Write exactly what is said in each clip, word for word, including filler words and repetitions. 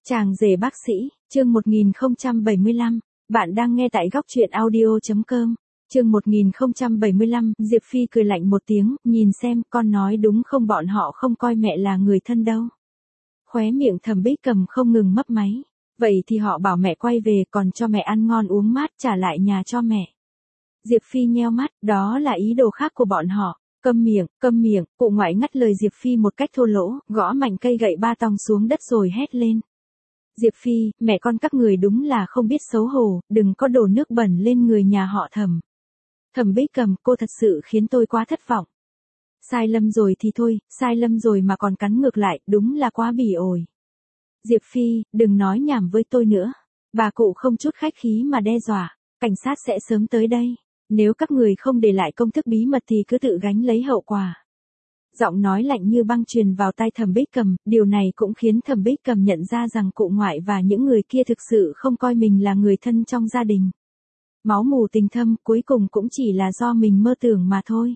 Chàng rể bác sĩ, chương một nghìn không trăm bảy mươi lăm, bạn đang nghe tại góc truyện audio chấm com. Chương một nghìn không trăm bảy mươi lăm, Diệp Phi cười lạnh một tiếng, nhìn xem, con nói đúng không, bọn họ không coi mẹ là người thân đâu. Khóe miệng Thẩm Bích Cầm không ngừng mấp máy. Vậy thì họ bảo mẹ quay về còn cho mẹ ăn ngon uống mát, trả lại nhà cho mẹ. Diệp Phi nheo mắt, đó là ý đồ khác của bọn họ. Câm miệng, câm miệng, cụ ngoại ngắt lời Diệp Phi một cách thô lỗ, gõ mạnh cây gậy ba tong xuống đất rồi hét lên. Diệp Phi, mẹ con các người đúng là không biết xấu hổ, đừng có đổ nước bẩn lên người nhà họ Thẩm. Thẩm Bích Cầm, cô thật sự khiến tôi quá thất vọng. Sai lầm rồi thì thôi, sai lầm rồi mà còn cắn ngược lại, đúng là quá bỉ ổi. Diệp Phi, đừng nói nhảm với tôi nữa. Bà cụ không chút khách khí mà đe dọa, cảnh sát sẽ sớm tới đây. Nếu các người không để lại công thức bí mật thì cứ tự gánh lấy hậu quả. Giọng nói lạnh như băng truyền vào tai Thẩm Bích Cầm, điều này cũng khiến Thẩm Bích Cầm nhận ra rằng cụ ngoại và những người kia thực sự không coi mình là người thân trong gia đình. Máu mù tình thâm cuối cùng cũng chỉ là do mình mơ tưởng mà thôi.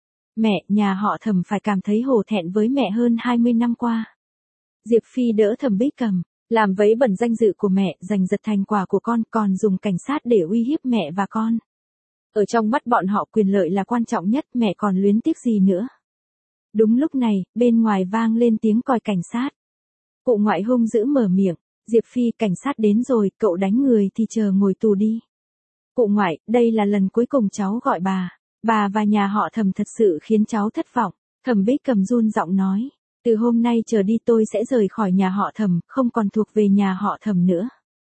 Mẹ, nhà họ Thẩm phải cảm thấy hổ thẹn với mẹ hơn hai mươi năm qua. Diệp Phi đỡ Thẩm Bích Cầm, làm vấy bẩn danh dự của mẹ, giành giật thành quả của con, còn dùng cảnh sát để uy hiếp mẹ và con. Ở trong mắt bọn họ quyền lợi là quan trọng nhất, mẹ còn luyến tiếc gì nữa. Đúng lúc này, bên ngoài vang lên tiếng còi cảnh sát. Cụ ngoại hung dữ mở miệng, Diệp Phi, cảnh sát đến rồi, cậu đánh người thì chờ ngồi tù đi. Cụ ngoại, đây là lần cuối cùng cháu gọi bà. Bà và nhà họ Thẩm thật sự khiến cháu thất vọng. Thẩm Bích Cầm run giọng nói, từ hôm nay trở đi tôi sẽ rời khỏi nhà họ Thẩm, không còn thuộc về nhà họ Thẩm nữa.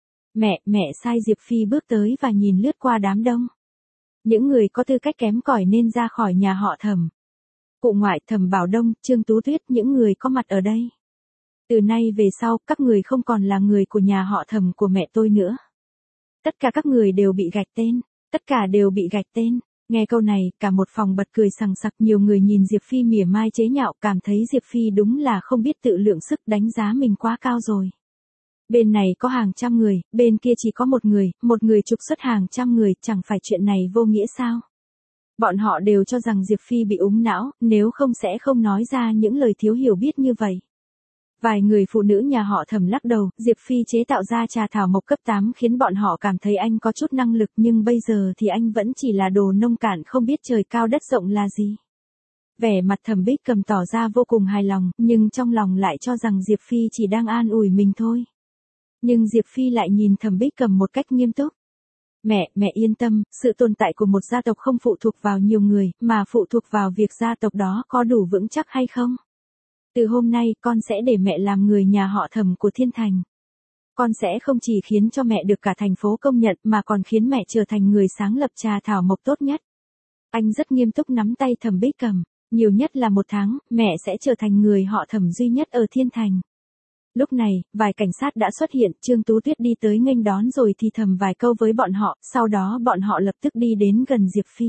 Mẹ, mẹ sai. Diệp Phi bước tới và nhìn lướt qua đám đông. Những người có tư cách kém cỏi nên ra khỏi nhà họ Thẩm. Cụ ngoại, Thẩm Bảo Đông, Trương Tú Tuyết, những người có mặt ở đây. Từ nay về sau, các người không còn là người của nhà họ Thẩm của mẹ tôi nữa. Tất cả các người đều bị gạch tên, tất cả đều bị gạch tên. Nghe câu này, cả một phòng bật cười sằng sặc, nhiều người nhìn Diệp Phi mỉa mai chế nhạo, cảm thấy Diệp Phi đúng là không biết tự lượng sức, đánh giá mình quá cao rồi. Bên này có hàng trăm người, bên kia chỉ có một người, một người trục xuất hàng trăm người, chẳng phải chuyện này vô nghĩa sao? Bọn họ đều cho rằng Diệp Phi bị úng não, nếu không sẽ không nói ra những lời thiếu hiểu biết như vậy. Vài người phụ nữ nhà họ Thẩm lắc đầu, Diệp Phi chế tạo ra trà thảo mộc cấp tám khiến bọn họ cảm thấy anh có chút năng lực, nhưng bây giờ thì anh vẫn chỉ là đồ nông cạn không biết trời cao đất rộng là gì. Vẻ mặt Thẩm Bích Cầm tỏ ra vô cùng hài lòng, nhưng trong lòng lại cho rằng Diệp Phi chỉ đang an ủi mình thôi. Nhưng Diệp Phi lại nhìn Thẩm Bích Cầm một cách nghiêm túc. Mẹ, mẹ yên tâm, sự tồn tại của một gia tộc không phụ thuộc vào nhiều người, mà phụ thuộc vào việc gia tộc đó có đủ vững chắc hay không. Từ hôm nay, con sẽ để mẹ làm người nhà họ Thẩm của Thiên Thành. Con sẽ không chỉ khiến cho mẹ được cả thành phố công nhận mà còn khiến mẹ trở thành người sáng lập trà thảo mộc tốt nhất. Anh rất nghiêm túc nắm tay Thẩm Bích Cầm. Nhiều nhất là một tháng, mẹ sẽ trở thành người họ Thẩm duy nhất ở Thiên Thành. Lúc này, vài cảnh sát đã xuất hiện, Trương Tú Tuyết đi tới nghênh đón rồi thì thầm vài câu với bọn họ, sau đó bọn họ lập tức đi đến gần Diệp Phi.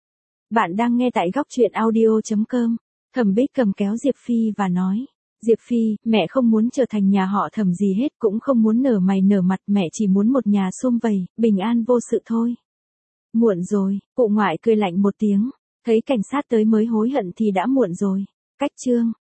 Bạn đang nghe tại góc truyện audio chấm com. Thẩm Bích Cầm kéo Diệp Phi và nói, Diệp Phi, mẹ không muốn trở thành nhà họ Thẩm gì hết, cũng không muốn nở mày nở mặt, mẹ chỉ muốn một nhà sum vầy, bình an vô sự thôi. Muộn rồi, cụ ngoại cười lạnh một tiếng, thấy cảnh sát tới mới hối hận thì đã muộn rồi. Cách chương